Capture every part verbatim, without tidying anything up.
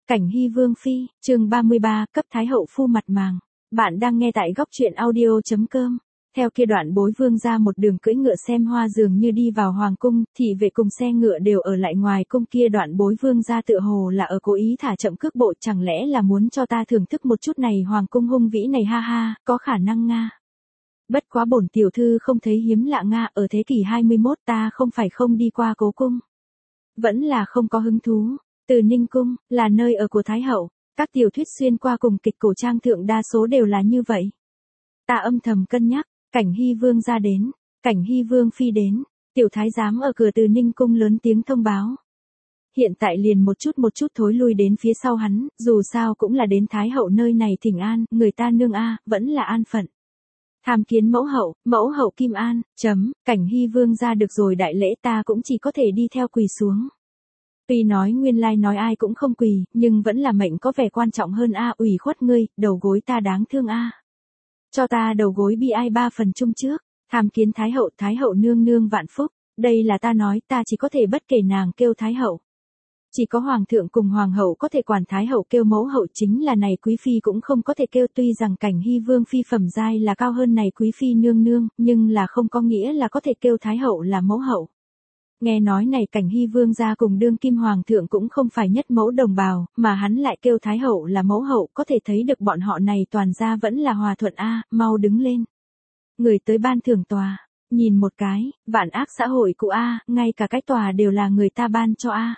Cảnh Hy Vương Phi, chương ba mươi ba, cấp Thái hậu phu mặt màng. Bạn đang nghe tại góc truyện audio.com. Theo kia đoạn bối vương ra một đường cưỡi ngựa xem hoa dường như đi vào hoàng cung, thị vệ cùng xe ngựa đều ở lại ngoài cung kia đoạn bối vương ra tựa hồ là ở cố ý thả chậm cước bộ, chẳng lẽ là muốn cho ta thưởng thức một chút này hoàng cung hung vĩ này ha ha, có khả năng nga. Bất quá bổn tiểu thư không thấy hiếm lạ nga, ở thế kỷ hai mươi mốt ta không phải không đi qua cố cung. Vẫn là không có hứng thú. Từ Ninh Cung, là nơi ở của Thái hậu, các tiểu thuyết xuyên qua cùng kịch cổ trang thượng đa số đều là như vậy. Ta âm thầm cân nhắc, Cảnh Hy Vương ra đến, Cảnh Hy Vương Phi đến, tiểu thái giám ở cửa Từ Ninh Cung lớn tiếng thông báo. Hiện tại liền một chút một chút thối lui đến phía sau hắn, dù sao cũng là đến Thái hậu nơi này thỉnh an, người ta nương a, vẫn là an phận. Tham kiến mẫu hậu, mẫu hậu Kim An, chấm, Cảnh Hy Vương ra được rồi đại lễ ta cũng chỉ có thể đi theo quỳ xuống. Tuy nói nguyên lai nói ai cũng không quỳ, nhưng vẫn là mệnh có vẻ quan trọng hơn a, ủy khuất ngươi, đầu gối ta đáng thương a. Cho ta đầu gối bi ai ba phần chung trước, tham kiến Thái hậu, Thái hậu nương nương vạn phúc, đây là ta nói, ta chỉ có thể bất kể nàng kêu Thái hậu. Chỉ có hoàng thượng cùng hoàng hậu có thể quản Thái hậu kêu mẫu hậu, chính là này quý phi cũng không có thể kêu, tuy rằng Cảnh Hy Vương Phi phẩm giai là cao hơn này quý phi nương nương, nhưng là không có nghĩa là có thể kêu Thái hậu là mẫu hậu. Nghe nói này Cảnh Hy Vương gia cùng đương kim hoàng thượng cũng không phải nhất mẫu đồng bào, mà hắn lại kêu Thái hậu là mẫu hậu, có thể thấy được bọn họ này toàn gia vẫn là hòa thuận a, mau đứng lên. Người tới ban thưởng tòa, nhìn một cái, vạn ác xã hội cụ a, ngay cả cái tòa đều là người ta ban cho a.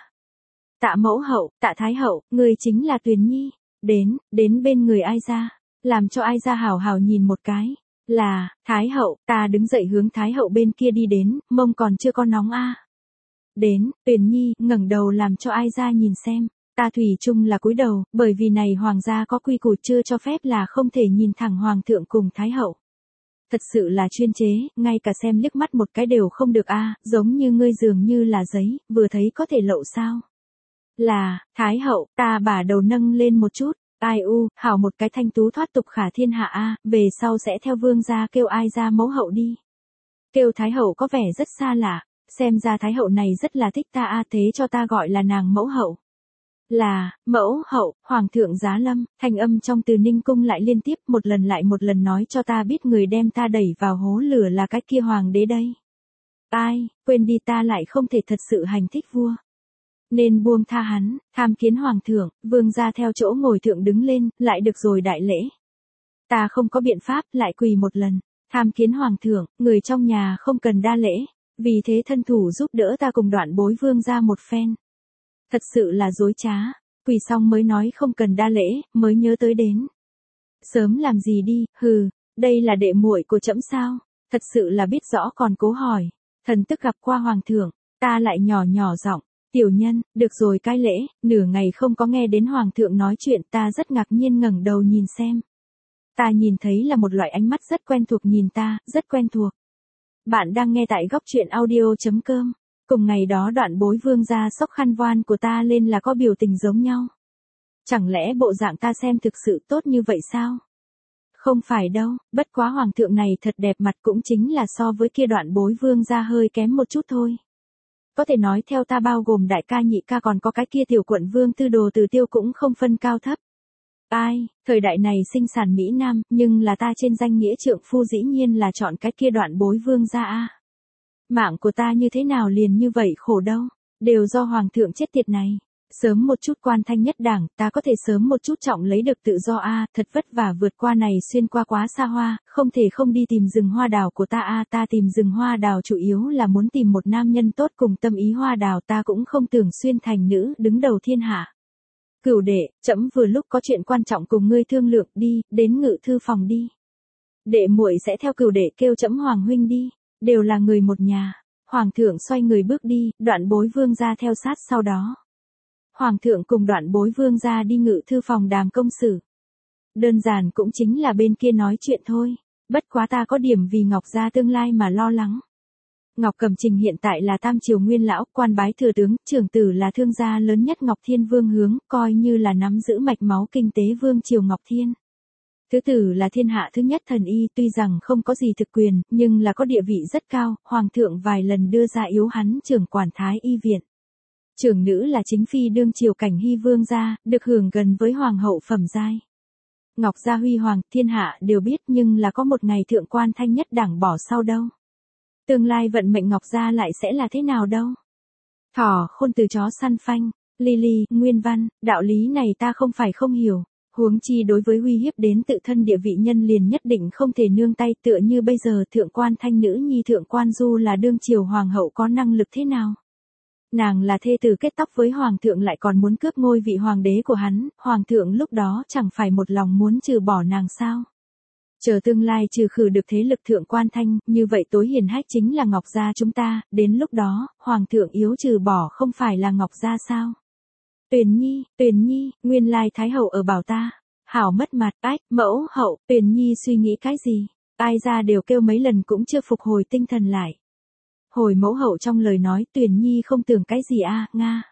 Tạ mẫu hậu, tạ Thái hậu, người chính là Tuyền Nhi, đến, đến bên người ai ra, làm cho ai ra hảo hảo nhìn một cái. Là, Thái hậu, ta đứng dậy hướng Thái hậu bên kia đi đến, mông còn chưa có nóng a. Đến, Tuyền Nhi, ngẩng đầu làm cho ai ra nhìn xem, ta thủy chung là cúi đầu, bởi vì này hoàng gia có quy củ chưa cho phép là không thể nhìn thẳng hoàng thượng cùng Thái hậu. Thật sự là chuyên chế, ngay cả xem liếc mắt một cái đều không được a, giống như ngươi dường như là giấy, vừa thấy có thể lậu sao. Là, Thái hậu, ta bả đầu nâng lên một chút, ai u, hảo một cái thanh tú thoát tục khả thiên hạ a, về sau sẽ theo vương gia kêu ai ra mẫu hậu đi. Kêu Thái hậu có vẻ rất xa lạ. Xem ra Thái hậu này rất là thích ta a, thế cho ta gọi là nàng mẫu hậu. Là, mẫu hậu, hoàng thượng giá lâm, thanh âm trong Từ Ninh Cung lại liên tiếp một lần lại một lần nói cho ta biết người đem ta đẩy vào hố lửa là cái kia hoàng đế đây. Ai, quên đi ta lại không thể thật sự hành thích vua. Nên buông tha hắn, tham kiến hoàng thượng, vương gia theo chỗ ngồi thượng đứng lên, lại được rồi đại lễ. Ta không có biện pháp, lại quỳ một lần, tham kiến hoàng thượng, người trong nhà không cần đa lễ. Vì thế thân thủ giúp đỡ ta cùng đoạn bối vương ra một phen. Thật sự là dối trá, quỳ xong mới nói không cần đa lễ, mới nhớ tới đến. Sớm làm gì đi, hừ, đây là đệ muội của trẫm sao, thật sự là biết rõ còn cố hỏi. Thần tức gặp qua hoàng thượng, ta lại nhỏ nhỏ giọng, tiểu nhân, được rồi cai lễ, nửa ngày không có nghe đến hoàng thượng nói chuyện ta rất ngạc nhiên ngẩng đầu nhìn xem. Ta nhìn thấy là một loại ánh mắt rất quen thuộc nhìn ta, rất quen thuộc. Bạn đang nghe tại góc truyện audio.com. Cùng ngày đó đoạn bối vương ra xốc khăn voan của ta lên là có biểu tình giống nhau. Chẳng lẽ bộ dạng ta xem thực sự tốt như vậy sao? Không phải đâu, bất quá hoàng thượng này thật đẹp mặt cũng chính là so với kia đoạn bối vương ra hơi kém một chút thôi. Có thể nói theo ta bao gồm đại ca nhị ca còn có cái kia tiểu quận vương tư đồ từ tiêu cũng không phân cao thấp. Ai, thời đại này sinh sản Mỹ Nam, nhưng là ta trên danh nghĩa trượng phu dĩ nhiên là chọn cái kia đoạn bối vương ra a. Mạng của ta như thế nào liền như vậy khổ đâu, đều do hoàng thượng chết tiệt này. Sớm một chút quan thanh nhất đảng, ta có thể sớm một chút trọng lấy được tự do a, thật vất vả vượt qua này xuyên qua quá xa hoa, không thể không đi tìm rừng hoa đào của ta a, ta tìm rừng hoa đào chủ yếu là muốn tìm một nam nhân tốt cùng tâm ý hoa đào, ta cũng không tưởng xuyên thành nữ đứng đầu thiên hạ. Cửu đệ, trẫm vừa lúc có chuyện quan trọng cùng ngươi thương lượng, đi, đến ngự thư phòng đi. Đệ muội sẽ theo cửu đệ kêu trẫm hoàng huynh đi, đều là người một nhà. Hoàng thượng xoay người bước đi, đoạn bối vương ra theo sát sau đó. Hoàng thượng cùng đoạn bối vương ra đi ngự thư phòng đàm công sự. Đơn giản cũng chính là bên kia nói chuyện thôi, bất quá ta có điểm vì Ngọc gia tương lai mà lo lắng. Ngọc Cẩm Trình hiện tại là tam triều nguyên lão, quan bái thừa tướng, trưởng tử là thương gia lớn nhất Ngọc Thiên Vương hướng, coi như là nắm giữ mạch máu kinh tế vương triều Ngọc Thiên. Thứ tử là thiên hạ thứ nhất thần y, tuy rằng không có gì thực quyền, nhưng là có địa vị rất cao, hoàng thượng vài lần đưa ra yếu hắn trưởng quản thái y viện. Trưởng nữ là chính phi đương triều Cảnh Hy vương gia, được hưởng gần với hoàng hậu phẩm giai. Ngọc gia huy hoàng, thiên hạ đều biết, nhưng là có một ngày thượng quan thanh nhất đảng bỏ sau đâu. Tương lai vận mệnh Ngọc gia lại sẽ là thế nào đâu. Thỏ khôn từ chó săn phanh, Lily, nguyên văn, đạo lý này ta không phải không hiểu. Huống chi đối với uy hiếp đến tự thân địa vị nhân liền nhất định không thể nương tay, tựa như bây giờ thượng quan thanh nữ nhi thượng quan du là đương triều hoàng hậu có năng lực thế nào. Nàng là thê tử kết tóc với hoàng thượng lại còn muốn cướp ngôi vị hoàng đế của hắn, hoàng thượng lúc đó chẳng phải một lòng muốn trừ bỏ nàng sao. Chờ tương lai trừ khử được thế lực thượng quan thanh, như vậy tối hiển hách chính là Ngọc gia chúng ta, đến lúc đó, hoàng thượng yếu trừ bỏ không phải là Ngọc gia sao. Tuyền Nhi, Tuyền Nhi, nguyên lai Thái hậu ở bảo ta. Hảo mất mặt, ách, mẫu hậu, Tuyền Nhi suy nghĩ cái gì? Ai ra đều kêu mấy lần cũng chưa phục hồi tinh thần lại. Hồi mẫu hậu trong lời nói Tuyền Nhi không tưởng cái gì a, Nga.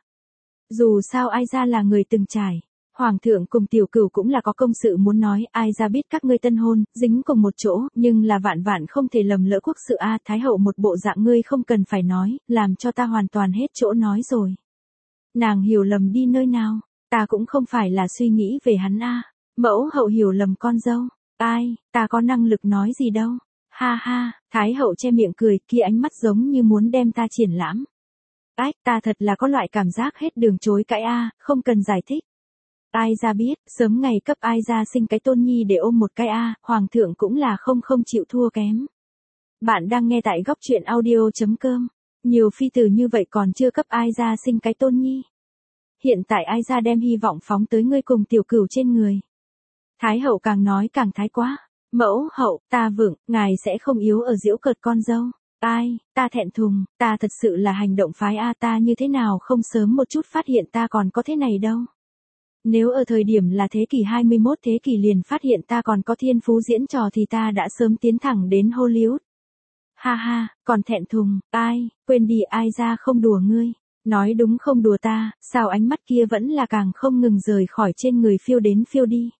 Dù sao ai ra là người từng trải. Hoàng thượng cùng tiểu cửu cũng là có công sự muốn nói, ai ra biết các ngươi tân hôn, dính cùng một chỗ, nhưng là vạn vạn không thể lầm lỡ quốc sự a, Thái hậu một bộ dạng ngươi không cần phải nói, làm cho ta hoàn toàn hết chỗ nói rồi. Nàng hiểu lầm đi nơi nào, ta cũng không phải là suy nghĩ về hắn a. Mẫu hậu hiểu lầm con dâu, ai, ta có năng lực nói gì đâu. Ha ha, Thái hậu che miệng cười, kia ánh mắt giống như muốn đem ta triển lãm. Ách, ta thật là có loại cảm giác hết đường chối cãi a, không cần giải thích. Ai ra biết, sớm ngày cấp ai ra sinh cái tôn nhi để ôm một cái a, hoàng thượng cũng là không không chịu thua kém. Bạn đang nghe tại góc truyện audio chấm com. Nhiều phi tử như vậy còn chưa cấp ai ra sinh cái tôn nhi. Hiện tại ai ra đem hy vọng phóng tới ngươi cùng tiểu cửu trên người. Thái hậu càng nói càng thái quá. Mẫu hậu, ta vững, ngài sẽ không yếu ở giễu cợt con dâu. Ai, ta thẹn thùng, ta thật sự là hành động phái a, ta như thế nào không sớm một chút phát hiện ta còn có thế này đâu. Nếu ở thời điểm là thế kỷ hai mươi mốt thế kỷ liền phát hiện ta còn có thiên phú diễn trò thì ta đã sớm tiến thẳng đến Hollywood. Ha ha, còn thẹn thùng, ai, quên đi, ai ra không đùa ngươi. Nói đúng không đùa ta, sao ánh mắt kia vẫn là càng không ngừng rời khỏi trên người phiêu đến phiêu đi.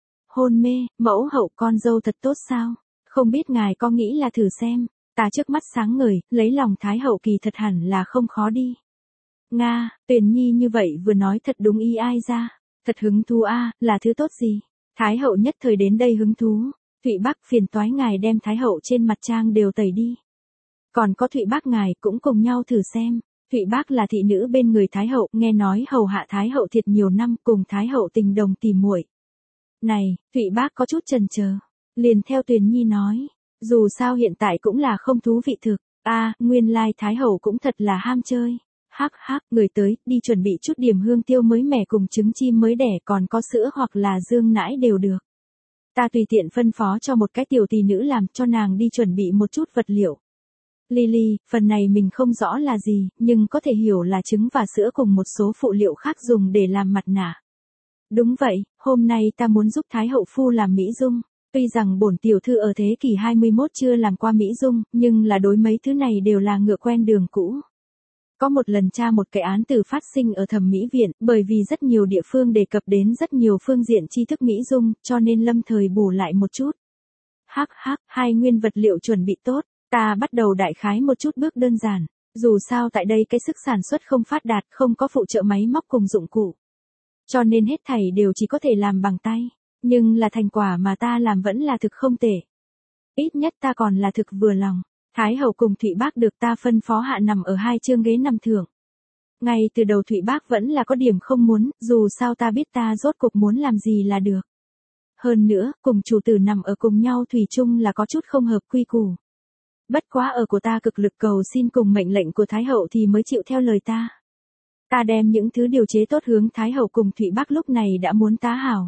Hôn mê, mẫu hậu con dâu thật tốt sao? Không biết ngài có nghĩ là thử xem, ta trước mắt sáng ngời, lấy lòng Thái hậu kỳ thật hẳn là không khó đi. Nga, Tuyền Nhi như vậy vừa nói thật đúng ý ai ra. Thật hứng thú a, là thứ tốt gì? Thái hậu nhất thời đến đây hứng thú. Thụy Bác phiền toái ngài đem Thái hậu trên mặt trang đều tẩy đi. Còn có Thụy Bác ngài cũng cùng nhau thử xem. Thụy Bác là thị nữ bên người Thái hậu, nghe nói hầu hạ Thái hậu thiệt nhiều năm, cùng Thái hậu tình đồng tỉ muội. Này, Thụy Bác có chút chần chờ, liền theo Tuyền Nhi nói, dù sao hiện tại cũng là không thú vị thực. A, nguyên lai Thái hậu cũng thật là ham chơi. Hắc hắc, người tới, đi chuẩn bị chút điểm hương tiêu mới mẻ cùng trứng chim mới đẻ, còn có sữa hoặc là dương nãi đều được. Ta tùy tiện phân phó cho một cái tiểu tỷ nữ làm, cho nàng đi chuẩn bị một chút vật liệu. Lily, phần này mình không rõ là gì, nhưng có thể hiểu là trứng và sữa cùng một số phụ liệu khác dùng để làm mặt nạ. Đúng vậy, hôm nay ta muốn giúp Thái hậu phu làm mỹ dung. Tuy rằng bổn tiểu thư ở thế kỷ hai mươi mốt chưa làm qua mỹ dung, nhưng là đối mấy thứ này đều là ngựa quen đường cũ. Có một lần tra một cái án tử phát sinh ở thẩm mỹ viện, bởi vì rất nhiều địa phương đề cập đến rất nhiều phương diện tri thức mỹ dung, cho nên lâm thời bù lại một chút. Hắc hắc, hai nguyên vật liệu chuẩn bị tốt, ta bắt đầu đại khái một chút bước đơn giản. Dù sao tại đây cái sức sản xuất không phát đạt, không có phụ trợ máy móc cùng dụng cụ. Cho nên hết thảy đều chỉ có thể làm bằng tay. Nhưng là thành quả mà ta làm vẫn là thực không tệ. Ít nhất ta còn là thực vừa lòng. Thái hậu cùng Thụy Bác được ta phân phó hạ nằm ở hai chương ghế nằm thưởng. Ngay từ đầu Thụy Bác vẫn là có điểm không muốn, dù sao ta biết ta rốt cuộc muốn làm gì là được. Hơn nữa, cùng chủ tử nằm ở cùng nhau thủy chung là có chút không hợp quy củ. Bất quá ở của ta cực lực cầu xin cùng mệnh lệnh của Thái hậu thì mới chịu theo lời ta. Ta đem những thứ điều chế tốt hướng Thái hậu cùng Thụy Bác lúc này đã muốn tá hảo.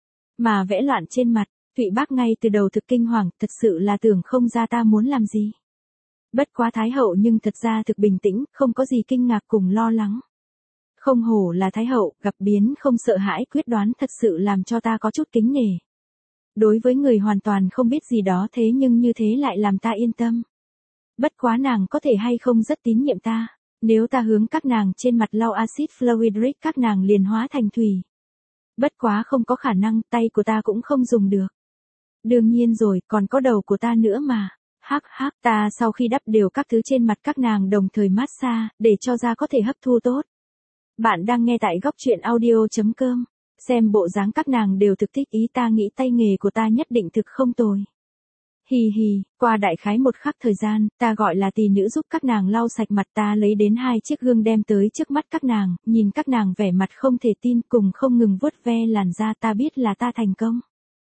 Mà vẽ loạn trên mặt, Thụy Bác ngay từ đầu thực kinh hoàng, thật sự là tưởng không ra ta muốn làm gì. Bất quá Thái hậu nhưng thật ra thực bình tĩnh, không có gì kinh ngạc cùng lo lắng. Không hổ là Thái hậu, gặp biến không sợ hãi, quyết đoán thật sự làm cho ta có chút kính nể. Đối với người hoàn toàn không biết gì đó thế nhưng như thế lại làm ta yên tâm. Bất quá nàng có thể hay không rất tín nhiệm ta, nếu ta hướng các nàng trên mặt lau axit fluoride các nàng liền hóa thành thủy. Bất quá không có khả năng, tay của ta cũng không dùng được. Đương nhiên rồi, còn có đầu của ta nữa mà. Hắc hắc, ta sau khi đắp đều các thứ trên mặt các nàng đồng thời massage, để cho da có thể hấp thu tốt. Bạn đang nghe tại góc truyện audio chấm com. Xem bộ dáng các nàng đều thực thích ý, ta nghĩ tay nghề của ta nhất định thực không tồi. Hì hì, qua đại khái một khắc thời gian, ta gọi là tỷ nữ giúp các nàng lau sạch mặt, ta lấy đến hai chiếc gương đem tới trước mắt các nàng, nhìn các nàng vẻ mặt không thể tin cùng không ngừng vuốt ve làn da, ta biết là ta thành công.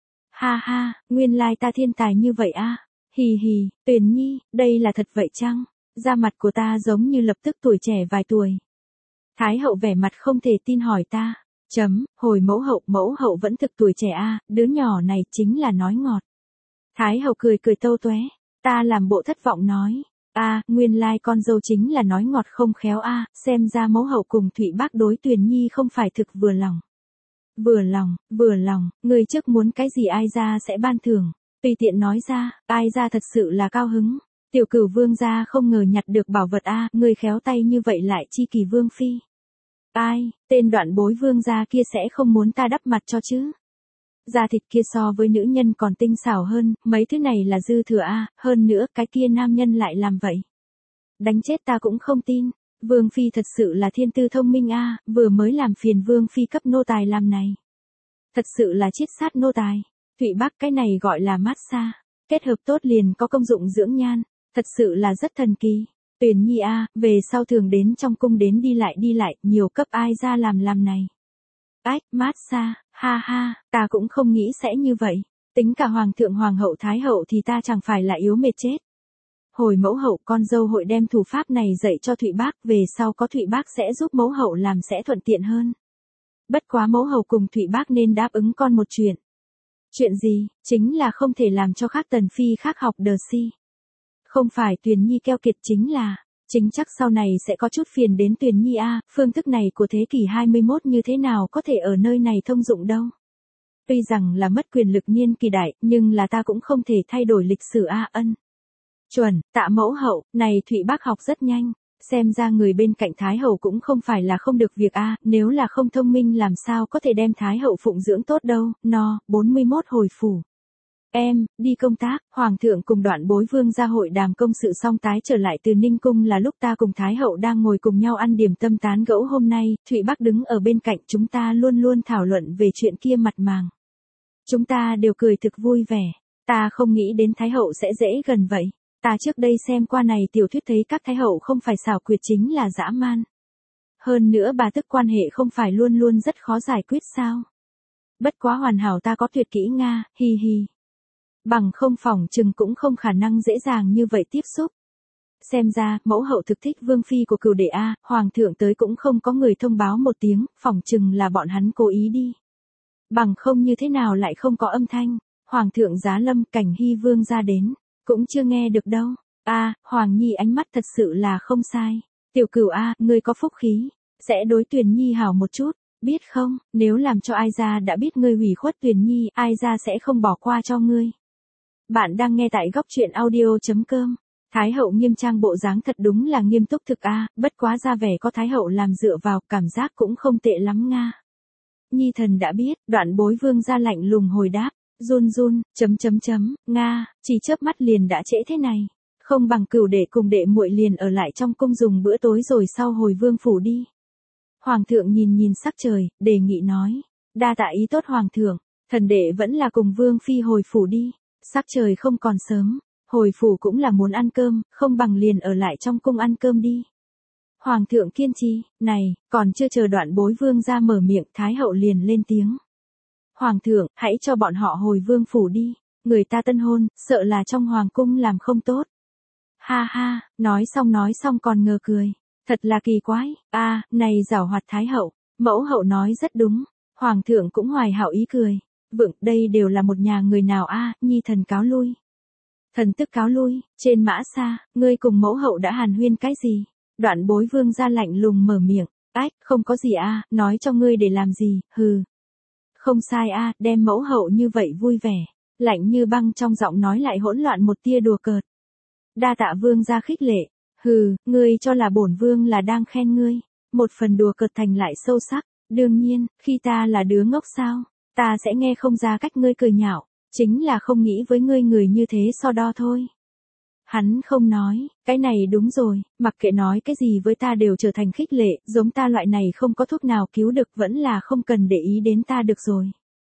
Ha ha, nguyên lai ta thiên tài như vậy a. Hì hì, Tuyền Nhi, đây là thật vậy chăng? Da mặt của ta giống như lập tức tuổi trẻ vài tuổi. Thái hậu vẻ mặt không thể tin hỏi ta. Chấm, hồi mẫu hậu, mẫu hậu vẫn thực tuổi trẻ a, đứa nhỏ này chính là nói ngọt. Thái hậu cười cười tâu tué, ta làm bộ thất vọng nói, a, nguyên lai con dâu chính là nói ngọt không khéo a, xem ra mẫu hậu cùng Thụy Bác đối Tuyền Nhi không phải thực vừa lòng. Vừa lòng, vừa lòng, người trước muốn cái gì ai ra sẽ ban thưởng, tùy tiện nói ra, ai ra thật sự là cao hứng. Tiểu Cửu vương gia không ngờ nhặt được bảo vật a, người khéo tay như vậy lại chi kỳ vương phi. Ai, tên Đoạn Bối vương gia kia sẽ không muốn ta đắp mặt cho chứ? Da thịt kia so với nữ nhân còn tinh xảo hơn, mấy thứ này là dư thừa a, hơn nữa cái kia nam nhân lại làm vậy. Đánh chết ta cũng không tin, vương phi thật sự là thiên tư thông minh a, vừa mới làm phiền vương phi cấp nô tài làm này. Thật sự là chiết sát nô tài, Thụy Bác cái này gọi là massage, kết hợp tốt liền có công dụng dưỡng nhan, thật sự là rất thần kỳ. Tuyền Nhi a, về sau thường đến trong cung đến đi lại đi lại, nhiều cấp ai ra làm làm này. Ách, massage, ha ha, ta cũng không nghĩ sẽ như vậy, tính cả hoàng thượng hoàng hậu thái hậu thì ta chẳng phải là yếu mệt chết. Hồi mẫu hậu, con dâu hội đem thủ pháp này dạy cho Thụy Bác, về sau có Thụy Bác sẽ giúp mẫu hậu làm sẽ thuận tiện hơn. Bất quá mẫu hậu cùng Thụy Bác nên đáp ứng con một chuyện. Chuyện gì? Chính là không thể làm cho khác tần phi khác học đờ si. Không phải Tuyền Nhi keo kiệt, chính là, chính chắc sau này sẽ có chút phiền đến Tuyền Nhi a, phương thức này của thế kỷ hai mươi mốt như thế nào có thể ở nơi này thông dụng đâu. Tuy rằng là mất quyền lực niên kỳ đại, nhưng là ta cũng không thể thay đổi lịch sử a. Ân. Chuẩn, tạ mẫu hậu, này Thụy Bác học rất nhanh, xem ra người bên cạnh Thái hậu cũng không phải là không được việc a, nếu là không thông minh làm sao có thể đem Thái hậu phụng dưỡng tốt đâu. No, bốn mươi mốt hồi phủ. Em, đi công tác, Hoàng thượng cùng Đoạn Bối vương gia hội đàm công sự xong tái trở lại từ Ninh Cung là lúc ta cùng Thái hậu đang ngồi cùng nhau ăn điểm tâm tán gẫu hôm nay, Thụy Bác đứng ở bên cạnh, chúng ta luôn luôn thảo luận về chuyện kia mặt màng. Chúng ta đều cười thực vui vẻ, ta không nghĩ đến Thái hậu sẽ dễ gần vậy, ta trước đây xem qua này tiểu thuyết thấy các Thái hậu không phải xảo quyệt chính là dã man. Hơn nữa bà tức quan hệ không phải luôn luôn rất khó giải quyết sao. Bất quá hoàn hảo ta có tuyệt kỹ Nga, hi hi. Bằng không phỏng chừng cũng không khả năng dễ dàng như vậy tiếp xúc. Xem ra, mẫu hậu thực thích vương phi của Cửu đệ a, hoàng thượng tới cũng không có người thông báo một tiếng, phỏng chừng là bọn hắn cố ý đi. Bằng không như thế nào lại không có âm thanh, hoàng thượng giá lâm, Cảnh Hy vương ra đến, cũng chưa nghe được đâu. A, Hoàng Nhi ánh mắt thật sự là không sai. Tiểu Cửu a, ngươi có phúc khí, sẽ đối Tuyền Nhi hảo một chút, biết không, nếu làm cho ai ra đã biết ngươi hủy khuất Tuyền Nhi, ai ra sẽ không bỏ qua cho ngươi. Bạn đang nghe tại góc truyện audio chấm com. Thái hậu nghiêm trang bộ dáng thật đúng là nghiêm túc thực a, bất quá ra vẻ có Thái hậu làm dựa vào, cảm giác cũng không tệ lắm Nga. Nhi thần đã biết, Đoạn Bối vương ra lạnh lùng hồi đáp, run run, chấm chấm chấm, Nga, chỉ chớp mắt liền đã trễ thế này. Không bằng Cửu đệ cùng đệ muội liền ở lại trong cung dùng bữa tối rồi sau hồi vương phủ đi. Hoàng thượng nhìn nhìn sắc trời, đề nghị nói, đa tạ ý tốt hoàng thượng, thần đệ vẫn là cùng vương phi hồi phủ đi. Sắc trời không còn sớm, hồi phủ cũng là muốn ăn cơm, không bằng liền ở lại trong cung ăn cơm đi. Hoàng thượng kiên trì, này, còn chưa chờ Đoạn Bối vương ra mở miệng, Thái hậu liền lên tiếng. Hoàng thượng, hãy cho bọn họ hồi vương phủ đi, người ta tân hôn, sợ là trong hoàng cung làm không tốt. Ha ha, nói xong nói xong còn ngờ cười, thật là kỳ quái, a, à, này giảo hoạt Thái hậu, mẫu hậu nói rất đúng, hoàng thượng cũng hoài hảo ý cười. Vượng, đây đều là một nhà người nào a, à, Nhi thần cáo lui. Thần tức cáo lui, trên mã xa, ngươi cùng mẫu hậu đã hàn huyên cái gì? Đoạn Bối vương ra lạnh lùng mở miệng, ách, không có gì a, à, nói cho ngươi để làm gì, hừ. Không sai a, à, đem mẫu hậu như vậy vui vẻ, lạnh như băng trong giọng nói lại hỗn loạn một tia đùa cợt. Đa tạ vương ra khích lệ, hừ, ngươi cho là bổn vương là đang khen ngươi, một phần đùa cợt thành lại sâu sắc, đương nhiên, khi ta là đứa ngốc sao? Ta sẽ nghe không ra cách ngươi cười nhạo, chính là không nghĩ với ngươi người như thế so đo thôi. Hắn không nói, cái này đúng rồi, mặc kệ nói cái gì với ta đều trở thành khích lệ, giống ta loại này không có thuốc nào cứu được vẫn là không cần để ý đến ta được rồi.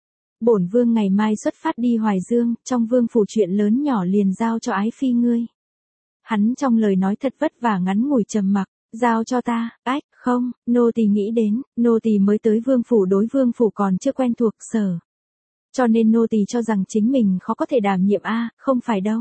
Bổn vương ngày mai xuất phát đi Hoài Dương, trong vương phủ chuyện lớn nhỏ liền giao cho ái phi ngươi. Hắn trong lời nói thật vất vả ngắn ngủi trầm mặc, giao cho ta, ách, không, nô tỳ nghĩ đến, nô tỳ mới tới vương phủ đối vương phủ còn chưa quen thuộc sở. Cho nên nô tỳ cho rằng chính mình khó có thể đảm nhiệm a, không phải đâu.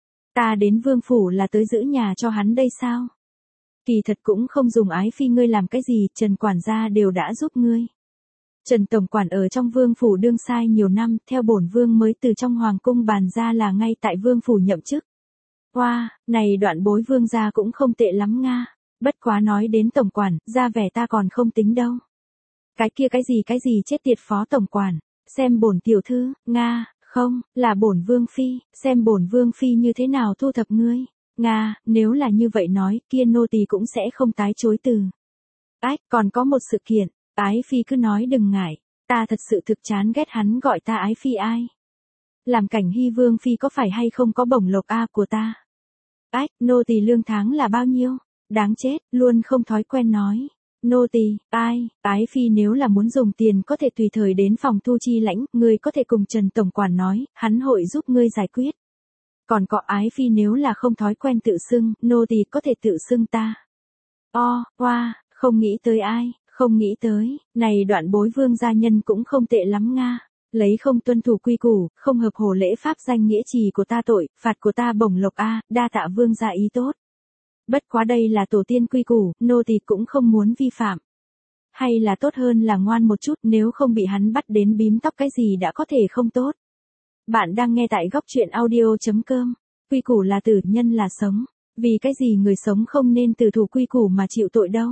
Ta đến vương phủ là tới giữ nhà cho hắn đây sao? Kỳ thật cũng không dùng ái phi ngươi làm cái gì, Trần quản gia đều đã giúp ngươi. Trần tổng quản ở trong vương phủ đương sai nhiều năm, theo bổn vương mới từ trong hoàng cung bàn ra là ngay tại vương phủ nhậm chức. Hoa, wow, này đoạn bối vương gia cũng không tệ lắm nga, bất quá nói đến tổng quản, ra vẻ ta còn không tính đâu. Cái kia cái gì cái gì chết tiệt phó tổng quản, xem bổn tiểu thư, nga, không, là bổn vương phi, xem bổn vương phi như thế nào thu thập ngươi. Nga, nếu là như vậy nói, kia nô tỳ cũng sẽ không tái chối từ. Ách, còn có một sự kiện, ái phi cứ nói đừng ngại, ta thật sự thực chán ghét hắn gọi ta ái phi ai. Làm cảnh hy vương phi có phải hay không có bổng lộc a của ta. Ách, nô tỳ lương tháng là bao nhiêu? Đáng chết, luôn không thói quen nói. Nô tỳ, ai, ái phi nếu là muốn dùng tiền có thể tùy thời đến phòng thu chi lãnh, ngươi có thể cùng Trần tổng quản nói, hắn hội giúp ngươi giải quyết. Còn có ái phi nếu là không thói quen tự xưng, nô tỳ có thể tự xưng ta. O, hoa, không nghĩ tới ai, không nghĩ tới, này đoạn bối vương gia nhân cũng không tệ lắm nga. Lấy không tuân thủ quy củ, không hợp hồ lễ pháp danh nghĩa trì của ta tội, phạt của ta bổng lộc a, đa tạ vương gia ý tốt. Bất quá đây là tổ tiên quy củ, nô tỳ cũng không muốn vi phạm. Hay là tốt hơn là ngoan một chút, nếu không bị hắn bắt đến bím tóc cái gì đã có thể không tốt. Bạn đang nghe tại góc truyện audio chấm com. Quy củ là tử, nhân là sống. Vì cái gì người sống không nên từ thủ quy củ mà chịu tội đâu.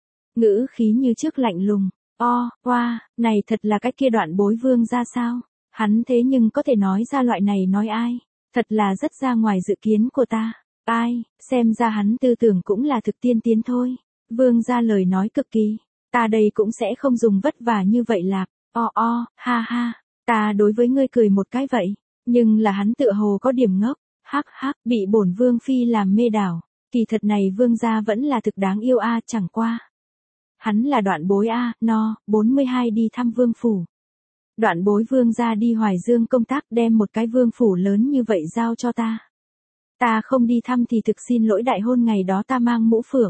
Ngữ khí như trước lạnh lùng. O, hoa, này thật là cái kia đoạn bối vương ra sao? Hắn thế nhưng có thể nói ra loại này nói ai? Thật là rất ra ngoài dự kiến của ta. Ai, xem ra hắn tư tưởng cũng là thực tiên tiến thôi. Vương ra lời nói cực kỳ. Ta đây cũng sẽ không dùng vất vả như vậy lạc. O o, ha ha. Ta đối với ngươi cười một cái vậy. Nhưng là hắn tựa hồ có điểm ngốc. Hắc hắc, bị bổn vương phi làm mê đảo. Kỳ thật này vương gia vẫn là thực đáng yêu a, chẳng qua. Hắn là đoạn bối A, no, bốn mươi hai đi thăm vương phủ. Đoạn bối vương ra đi Hoài Dương công tác đem một cái vương phủ lớn như vậy giao cho ta. Ta không đi thăm thì thực xin lỗi đại hôn ngày đó ta mang mũ phượng.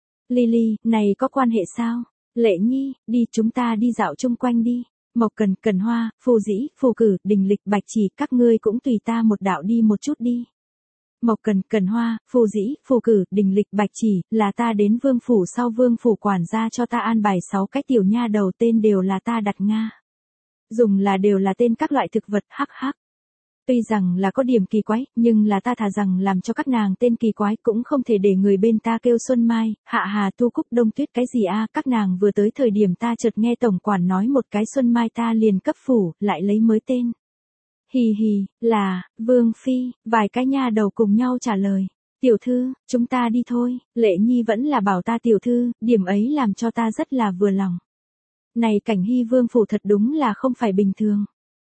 Lily, này có quan hệ sao? Lệ Nhi, đi chúng ta đi dạo chung quanh đi. Mộc Cần, Cần Hoa, Phù Dĩ, Phù Cử, Đình Lịch, Bạch Chỉ, các ngươi cũng tùy ta một đạo đi một chút đi. Mộc Cần, Cần Hoa, Phù Dĩ, Phù Cử, Đình Lịch, Bạch Chỉ, là ta đến vương phủ sau vương phủ quản gia cho ta an bài sáu cái tiểu nha đầu tên đều là ta đặt nga. Dùng là đều là tên các loại thực vật hắc hắc. Tuy rằng là có điểm kỳ quái, nhưng là ta thà rằng làm cho các nàng tên kỳ quái cũng không thể để người bên ta kêu Xuân Mai, Hạ Hà, Tu Cúc, Đông Tuyết cái gì a, các nàng vừa tới thời điểm ta chợt nghe tổng quản nói một cái Xuân Mai ta liền cấp phủ, lại lấy mới tên. Hì hì, là, Vương Phi, vài cái nha đầu cùng nhau trả lời. Tiểu thư, chúng ta đi thôi, Lệ Nhi vẫn là bảo ta tiểu thư, điểm ấy làm cho ta rất là vừa lòng. Này cảnh hy vương phủ thật đúng là không phải bình thường.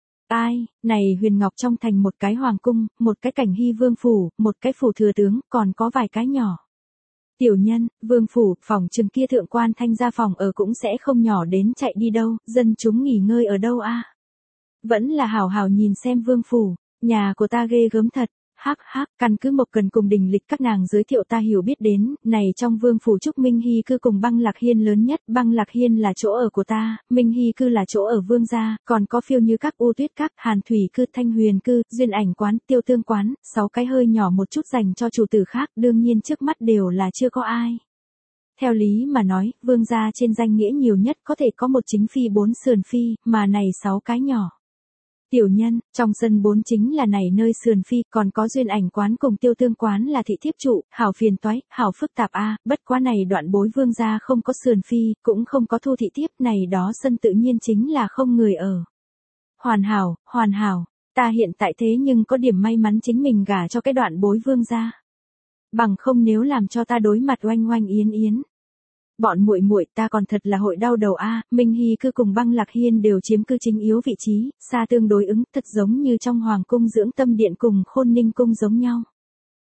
Ai, này huyền ngọc trong thành một cái hoàng cung, một cái cảnh hy vương phủ, một cái phủ thừa tướng, còn có vài cái nhỏ. Tiểu nhân, vương phủ, phòng trường kia thượng quan thanh gia phòng ở cũng sẽ không nhỏ đến chạy đi đâu, dân chúng nghỉ ngơi ở đâu a? Vẫn là hào hào nhìn xem vương phủ, nhà của ta ghê gớm thật, hắc hắc, căn cứ Mộc Cần cùng Đình Lịch các nàng giới thiệu ta hiểu biết đến, này trong vương phủ Trúc Minh Hy cư cùng Băng Lạc Hiên lớn nhất, Băng Lạc Hiên là chỗ ở của ta, Minh Hy cư là chỗ ở vương gia, còn có phiêu như các U Tuyết các, Hàn Thủy cư, Thanh Huyền cư, Duyên Ảnh quán, Tiêu Tương quán, sáu cái hơi nhỏ một chút dành cho chủ tử khác, đương nhiên trước mắt đều là chưa có ai. Theo lý mà nói, vương gia trên danh nghĩa nhiều nhất có thể có một chính phi bốn sườn phi, mà này sáu cái nhỏ. Tiểu nhân, trong sân bốn chính là này nơi sườn phi, còn có Duyên Ảnh quán cùng Tiêu Tương quán là thị thiếp trụ, hảo phiền toái, hảo phức tạp a, bất quá này đoạn bối vương gia không có sườn phi, cũng không có thu thị thiếp, này đó sân tự nhiên chính là không người ở. Hoàn hảo, hoàn hảo, ta hiện tại thế nhưng có điểm may mắn chính mình gả cho cái đoạn bối vương gia. Bằng không nếu làm cho ta đối mặt oanh oanh yến yến. Bọn muội muội ta còn thật là hội đau đầu a, à, Minh Hy cư cùng Băng Lạc Hiên đều chiếm cư chính yếu vị trí, xa tương đối ứng, thật giống như trong hoàng cung dưỡng tâm điện cùng Khôn Ninh cung giống nhau.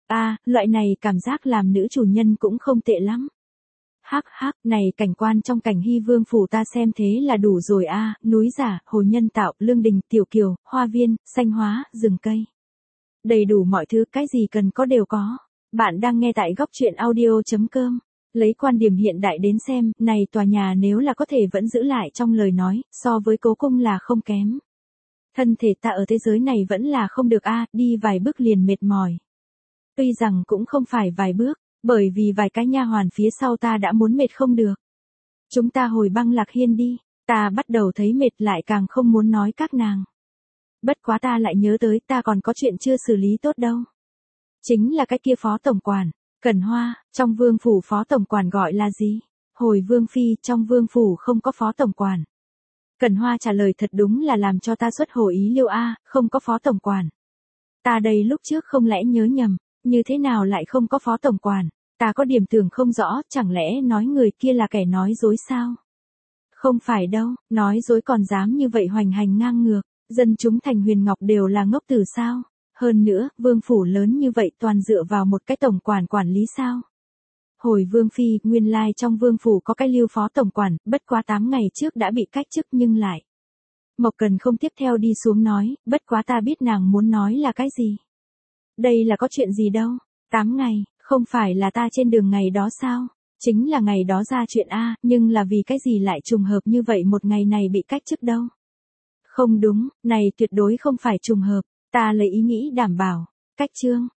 À, loại này cảm giác làm nữ chủ nhân cũng không tệ lắm. Hắc hắc, này cảnh quan trong cảnh Hy Vương phủ ta xem thế là đủ rồi a, à, núi giả, hồ nhân tạo, lương đình, tiểu kiều, hoa viên, xanh hóa, rừng cây. Đầy đủ mọi thứ, cái gì cần có đều có. Bạn đang nghe tại góc truyện audio.com. Lấy quan điểm hiện đại đến xem, này tòa nhà nếu là có thể vẫn giữ lại trong lời nói, so với cố cung là không kém. Thân thể ta ở thế giới này vẫn là không được a, à, đi vài bước liền mệt mỏi. Tuy rằng cũng không phải vài bước, bởi vì vài cái nha hoàn phía sau ta đã muốn mệt không được. Chúng ta hồi băng lạc hiên đi, ta bắt đầu thấy mệt lại càng không muốn nói các nàng. Bất quá ta lại nhớ tới ta còn có chuyện chưa xử lý tốt đâu. Chính là cái kia phó tổng quản, Cẩn Hoa, trong vương phủ phó tổng quản gọi là gì? Hồi vương phi, trong vương phủ không có phó tổng quản. Cẩn Hoa trả lời thật đúng là làm cho ta xuất hồ ý liêu a, không có phó tổng quản. Ta đây lúc trước không lẽ nhớ nhầm, như thế nào lại không có phó tổng quản? Ta có điểm tưởng không rõ, chẳng lẽ nói người kia là kẻ nói dối sao? Không phải đâu, nói dối còn dám như vậy hoành hành ngang ngược, dân chúng thành Huyền Ngọc đều là ngốc tử sao? Hơn nữa, vương phủ lớn như vậy toàn dựa vào một cái tổng quản quản lý sao? Hồi vương phi, nguyên lai trong vương phủ có cái lưu phó tổng quản, bất quá tám ngày trước đã bị cách chức nhưng lại. Mộc Cần không tiếp theo đi xuống nói, bất quá ta biết nàng muốn nói là cái gì. Đây là có chuyện gì đâu, tám ngày, không phải là ta trên đường ngày đó sao? Chính là ngày đó ra chuyện A, nhưng là vì cái gì lại trùng hợp như vậy một ngày này bị cách chức đâu? Không đúng, này tuyệt đối không phải trùng hợp, ta lấy ý nghĩ đảm bảo, cách chương.